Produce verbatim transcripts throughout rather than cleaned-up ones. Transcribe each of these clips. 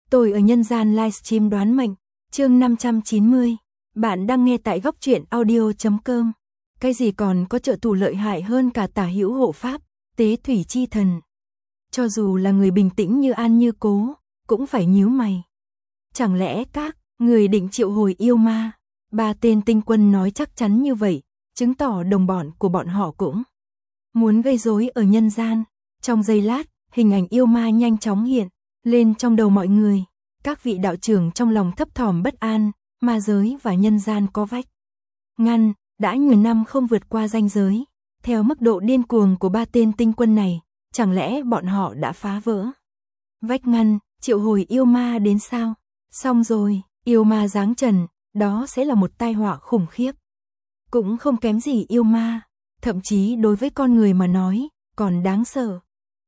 Tôi ở nhân gian livestream đoán mệnh, chương năm trăm chín mươi. Bạn đang nghe tại góc truyện audio chấm com. Cái gì còn có trợ thủ lợi hại hơn cả tả hữu hộ pháp, tế thủy chi thần. Cho dù là người bình tĩnh như An Như Cố, cũng phải nhíu mày. Chẳng lẽ các người định triệu hồi yêu ma? Ba tên tinh quân nói chắc chắn như vậy, chứng tỏ đồng bọn của bọn họ cũng muốn gây rối ở nhân gian. Trong giây lát, hình ảnh yêu ma nhanh chóng hiện lên trong đầu mọi người. Các vị đạo trưởng trong lòng thấp thỏm bất an, ma giới và nhân gian có vách ngăn, đã nhiều năm không vượt qua ranh giới. Theo mức độ điên cuồng của ba tên tinh quân này, chẳng lẽ bọn họ đã phá vỡ vách ngăn, triệu hồi yêu ma đến sao? Xong rồi, yêu ma giáng trần, đó sẽ là một tai họa khủng khiếp. Cũng không kém gì yêu ma, thậm chí đối với con người mà nói, còn đáng sợ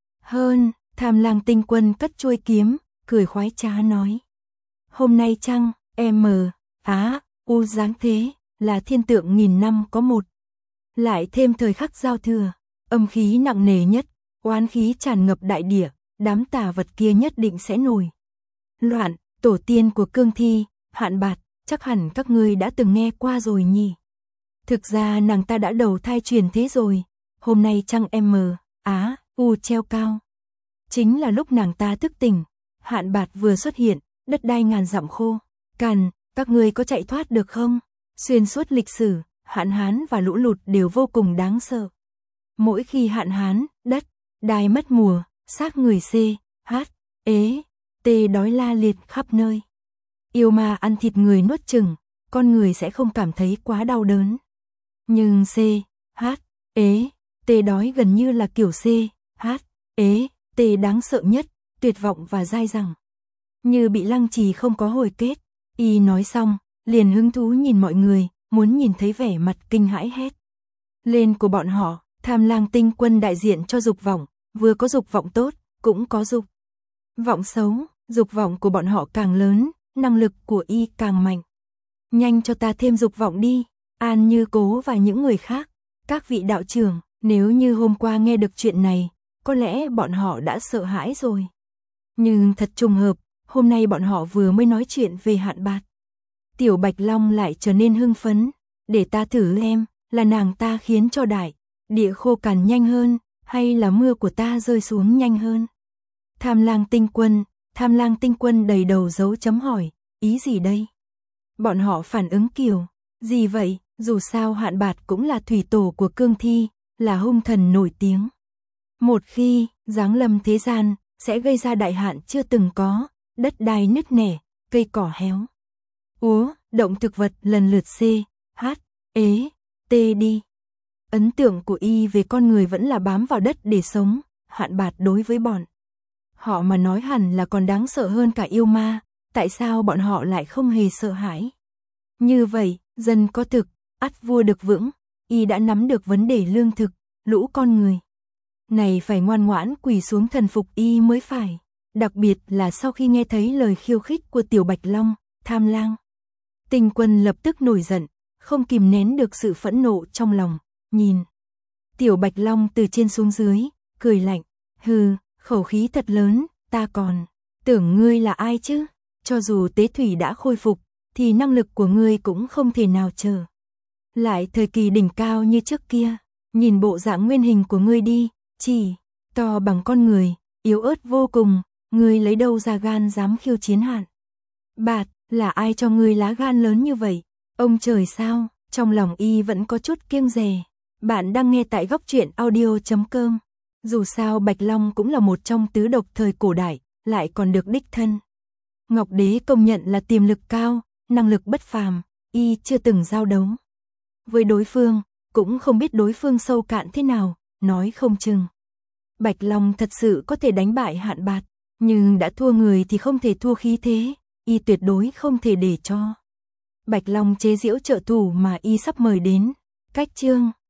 hơn. Tham Lang tinh quân cất chuôi kiếm, cười khoái trá nói: hôm nay chăng, em mờ, á, u dáng thế, là thiên tượng nghìn năm có một. Lại thêm thời khắc giao thừa, âm khí nặng nề nhất, oán khí tràn ngập đại địa, đám tà vật kia nhất định sẽ nổi loạn. Tổ tiên của cương thi, Hạn Bạt, chắc hẳn các ngươi đã từng nghe qua rồi nhỉ. Thực ra nàng ta đã đầu thai truyền thế rồi, hôm nay trăng em mờ, á, u treo cao. Chính là lúc nàng ta thức tỉnh, Hạn Bạt vừa xuất hiện, đất đai ngàn dặm khô cằn, các ngươi có chạy thoát được không? Xuyên suốt lịch sử, hạn hán và lũ lụt đều vô cùng đáng sợ. Mỗi khi hạn hán, đất đai mất mùa, xác người c, h, ế, t đói la liệt khắp nơi. Yêu ma ăn thịt người nuốt chửng, con người sẽ không cảm thấy quá đau đớn. Nhưng c, h, ế, t đói gần như là kiểu c, h, ế, t đáng sợ nhất, tuyệt vọng và dai dẳng. Như bị lăng trì không có hồi kết. Y nói xong, liền hứng thú nhìn mọi người, muốn nhìn thấy vẻ mặt kinh hãi hét lên của bọn họ. Tham Lang tinh quân đại diện cho dục vọng, vừa có dục vọng tốt, cũng có dục vọng xấu. Dục vọng của bọn họ càng lớn, năng lực của Y càng mạnh. Nhanh cho ta thêm dục vọng đi, An Như Cố và những người khác. Các vị đạo trưởng, nếu như hôm qua nghe được chuyện này, có lẽ bọn họ đã sợ hãi rồi. Nhưng thật trùng hợp, hôm nay bọn họ vừa mới nói chuyện về Hạn Bạt. Tiểu Bạch Long lại trở nên hưng phấn, để ta thử em, là nàng ta khiến cho đại địa khô cằn nhanh hơn, hay là mưa của ta rơi xuống nhanh hơn? Tham Lang tinh quân, Tham Lang tinh quân đầy đầu dấu chấm hỏi, ý gì đây? Bọn họ phản ứng kiểu, gì vậy? Dù sao Hạn Bạt cũng là thủy tổ của cương thi, là hung thần nổi tiếng. Một khi giáng lâm thế gian, sẽ gây ra đại hạn chưa từng có, đất đai nứt nẻ, cây cỏ héo úa, động thực vật lần lượt c, h, ế, t đi. Ấn tượng của Y về con người vẫn là bám vào đất để sống. Hạn Bạt đối với bọn họ mà nói hẳn là còn đáng sợ hơn cả yêu ma. Tại sao bọn họ lại không hề sợ hãi? Như vậy, dân có thực, ắt vua được vững. Y đã nắm được vấn đề lương thực, lũ con người này phải ngoan ngoãn quỳ xuống thần phục Y mới phải. Đặc biệt là sau khi nghe thấy lời khiêu khích của Tiểu Bạch Long, Tham Lang tinh quân lập tức nổi giận, không kìm nén được sự phẫn nộ trong lòng. Nhìn Tiểu Bạch Long từ trên xuống dưới, cười lạnh, hừ, khẩu khí thật lớn, ta còn tưởng ngươi là ai chứ? Cho dù tế thủy đã khôi phục, thì năng lực của ngươi cũng không thể nào trở lại thời kỳ đỉnh cao như trước kia. Nhìn bộ dạng nguyên hình của ngươi đi, chỉ to bằng con người, yếu ớt vô cùng, ngươi lấy đâu ra gan dám khiêu chiến Hạn Bạt? Là ai cho ngươi lá gan lớn như vậy? Ông trời sao? Trong lòng Y vẫn có chút kiêng dè. Bạn đang nghe tại góc truyện audio chấm com. Dù sao Bạch Long cũng là một trong tứ độc thời cổ đại, lại còn được đích thân Ngọc Đế công nhận là tiềm lực cao, năng lực bất phàm. Y chưa từng giao đấu với đối phương, cũng không biết đối phương sâu cạn thế nào, nói không chừng Bạch Long thật sự có thể đánh bại Hạn Bạt, nhưng đã thua người thì không thể thua khí thế. Y tuyệt đối không thể để cho Bạch Long chế giễu trợ thủ mà Y sắp mời đến. Cách chương